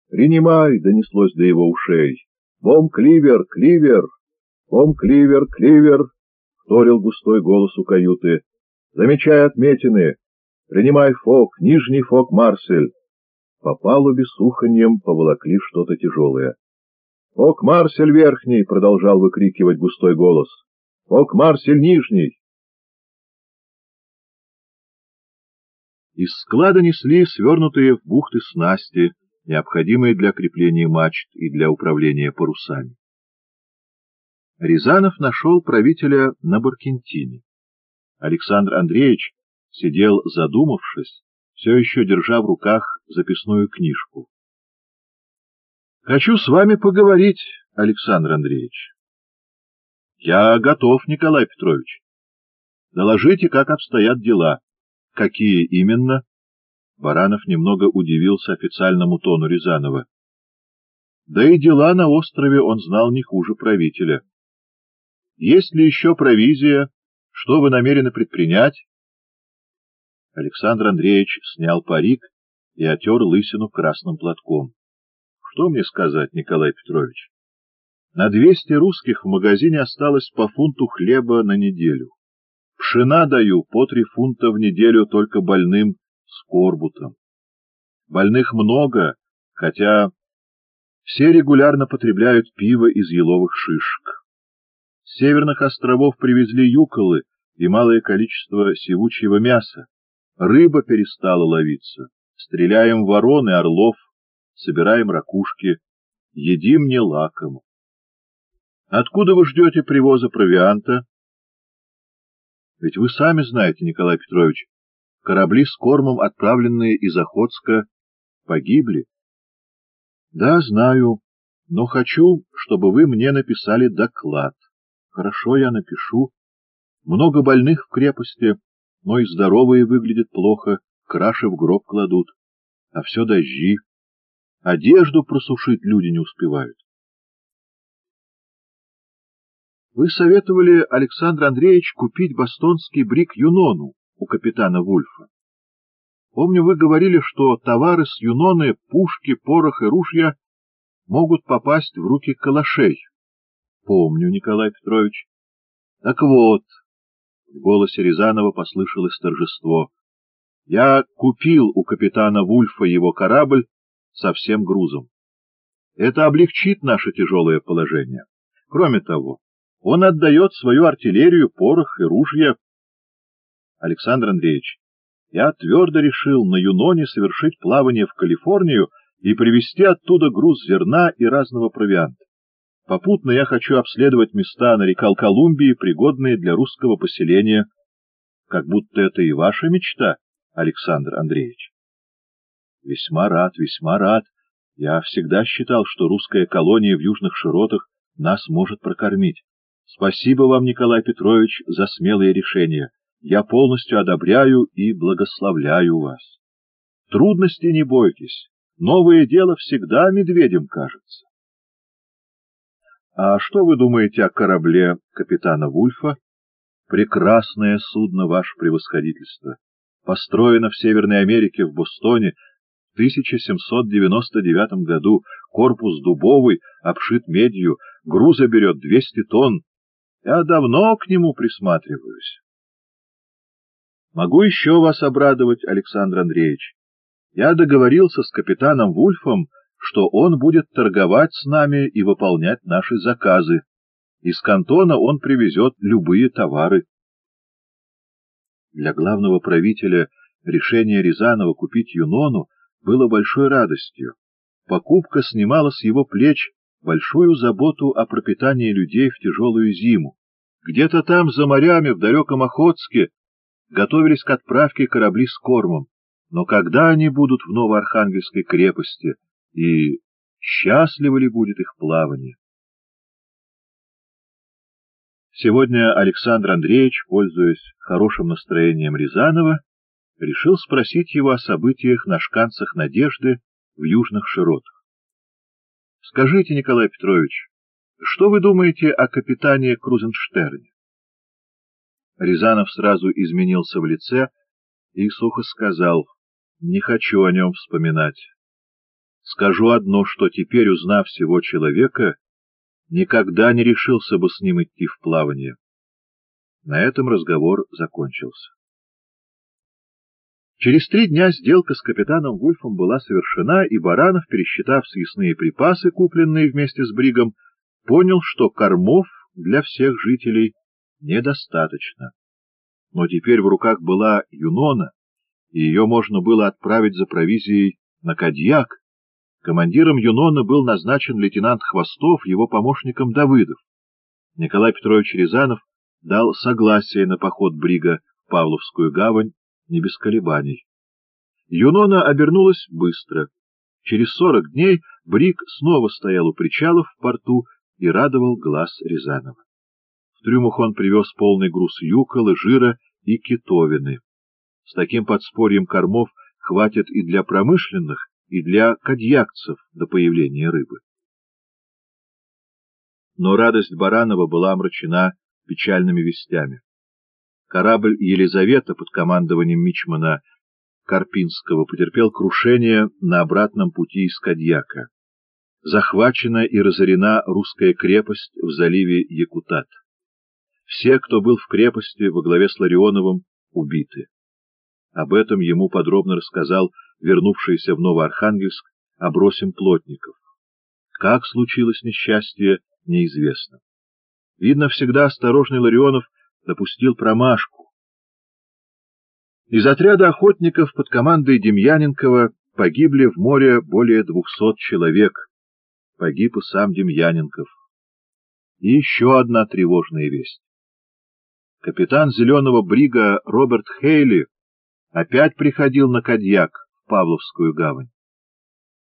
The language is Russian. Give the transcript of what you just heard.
«Принимай!» — донеслось до его ушей. «Бом-кливер! Кливер! Бом-кливер! Кливер!» — вторил густой голос у каюты. «Замечай отметины! Принимай фок! Нижний фок Марсель!» По палубе с уханьем поволокли что-то тяжелое. «Фок Марсель верхний!» — продолжал выкрикивать густой голос. «Фок Марсель нижний!» Из склада несли свернутые в бухты снасти, необходимые для крепления мачт и для управления парусами. Рязанов нашел правителя на Баркентине. Александр Андреевич сидел задумавшись, все еще держа в руках записную книжку. — Хочу с вами поговорить, Александр Андреевич. — Я готов, Николай Петрович. Доложите, как обстоят дела. — Какие именно? Баранов немного удивился официальному тону Рязанова. Да и дела на острове он знал не хуже правителя. Есть ли еще провизия? Что вы намерены предпринять? Александр Андреевич снял парик и отер лысину красным платком. Что мне сказать, Николай Петрович? На 200 русских в магазине осталось по фунту хлеба на неделю. Пшена даю по 3 фунта в неделю только больным с корбутом. Больных много, хотя все регулярно потребляют пиво из еловых шишек. С северных островов привезли юколы и малое количество сивучьего мяса. Рыба перестала ловиться. Стреляем ворон и орлов, собираем ракушки, едим не лаком. Откуда вы ждете привоза провианта? Ведь вы сами знаете, Николай Петрович, корабли с кормом, отправленные из Охотска, погибли. Да, знаю, но хочу, чтобы вы мне написали доклад. Хорошо, я напишу. Много больных в крепости, но и здоровые выглядят плохо, краши в гроб кладут. А все дожди. Одежду просушить люди не успевают. Вы советовали, Александр Андреевич, купить бостонский брик Юнону у капитана Вульфа. Помню, вы говорили, что товары с Юноны, пушки, порох и ружья могут попасть в руки калашей. Помню, Николай Петрович. Так вот, в голосе Рязанова послышалось торжество. Я купил у капитана Вульфа его корабль со всем грузом. Это облегчит наше тяжелое положение. Кроме того, он отдает свою артиллерию, порох и ружья. Александр Андреевич, я твердо решил на Юноне совершить плавание в Калифорнию и привезти оттуда груз зерна и разного провианта. Попутно я хочу обследовать места на реке Колумбии, пригодные для русского поселения. Как будто это и ваша мечта, Александр Андреевич. Весьма рад, весьма рад. Я всегда считал, что русская колония в южных широтах нас может прокормить. Спасибо вам, Николай Петрович, за смелые решения. Я полностью одобряю и благословляю вас. Трудностей не бойтесь. Новое дело всегда медведем кажется. А что вы думаете о корабле капитана Вульфа? Прекрасное судно, ваше превосходительство. Построено в Северной Америке, в Бостоне, в 1799 году. Корпус дубовый, обшит медью, груза берет 200 тонн. Я давно к нему присматриваюсь. Могу еще вас обрадовать, Александр Андреевич. Я договорился с капитаном Вульфом, что он будет торговать с нами и выполнять наши заказы. Из Кантона он привезет любые товары. Для главного правителя решение Рязанова купить Юнону было большой радостью. Покупка снимала с его плеч большую заботу о пропитании людей в тяжелую зиму. Где-то там, за морями, в далеком Охотске, готовились к отправке корабли с кормом. Но когда они будут в Новоархангельской крепости, и счастливо ли будет их плавание? Сегодня Александр Андреевич, пользуясь хорошим настроением Рязанова, решил спросить его о событиях на шканцах Надежды в южных широтах. — Скажите, Николай Петрович, что вы думаете о капитане Крузенштерне? Рязанов сразу изменился в лице и сухо сказал: — Не хочу о нем вспоминать. Скажу одно, что теперь, узнав всего человека, никогда не решился бы с ним идти в плавание. На этом разговор закончился. Через 3 дня сделка с капитаном Вульфом была совершена, и Баранов, пересчитав съестные припасы, купленные вместе с бригом, понял, что кормов для всех жителей недостаточно. Но теперь в руках была Юнона, и ее можно было отправить за провизией на Кадьяк. Командиром Юнона был назначен лейтенант Хвостов, его помощником Давыдов. Николай Петрович Рязанов дал согласие на поход брига в Павловскую гавань не без колебаний. Юнона обернулась быстро. Через 40 дней бриг снова стоял у причалов в порту и радовал глаз Рязанова. В трюмах он привез полный груз юколы, жира и китовины. С таким подспорьем кормов хватит и для промышленных, и для кадьякцев до появления рыбы. Но радость Баранова была омрачена печальными вестями. Корабль «Елизавета» под командованием мичмана Карпинского потерпел крушение на обратном пути из Кадьяка. Захвачена и разорена русская крепость в заливе Якутат. Все, кто был в крепости во главе с Ларионовым, убиты. Об этом ему подробно рассказал вернувшийся в Новоархангельск Абросим Плотников. Как случилось несчастье, неизвестно. Видно, всегда осторожный Ларионов допустил промашку. Из отряда охотников под командой Демьяненкова погибли в море более 200 человек. Погиб и сам Демьяненков. И еще одна тревожная весть. Капитан зеленого брига Роберт Хейли опять приходил на Кадьяк в Павловскую гавань.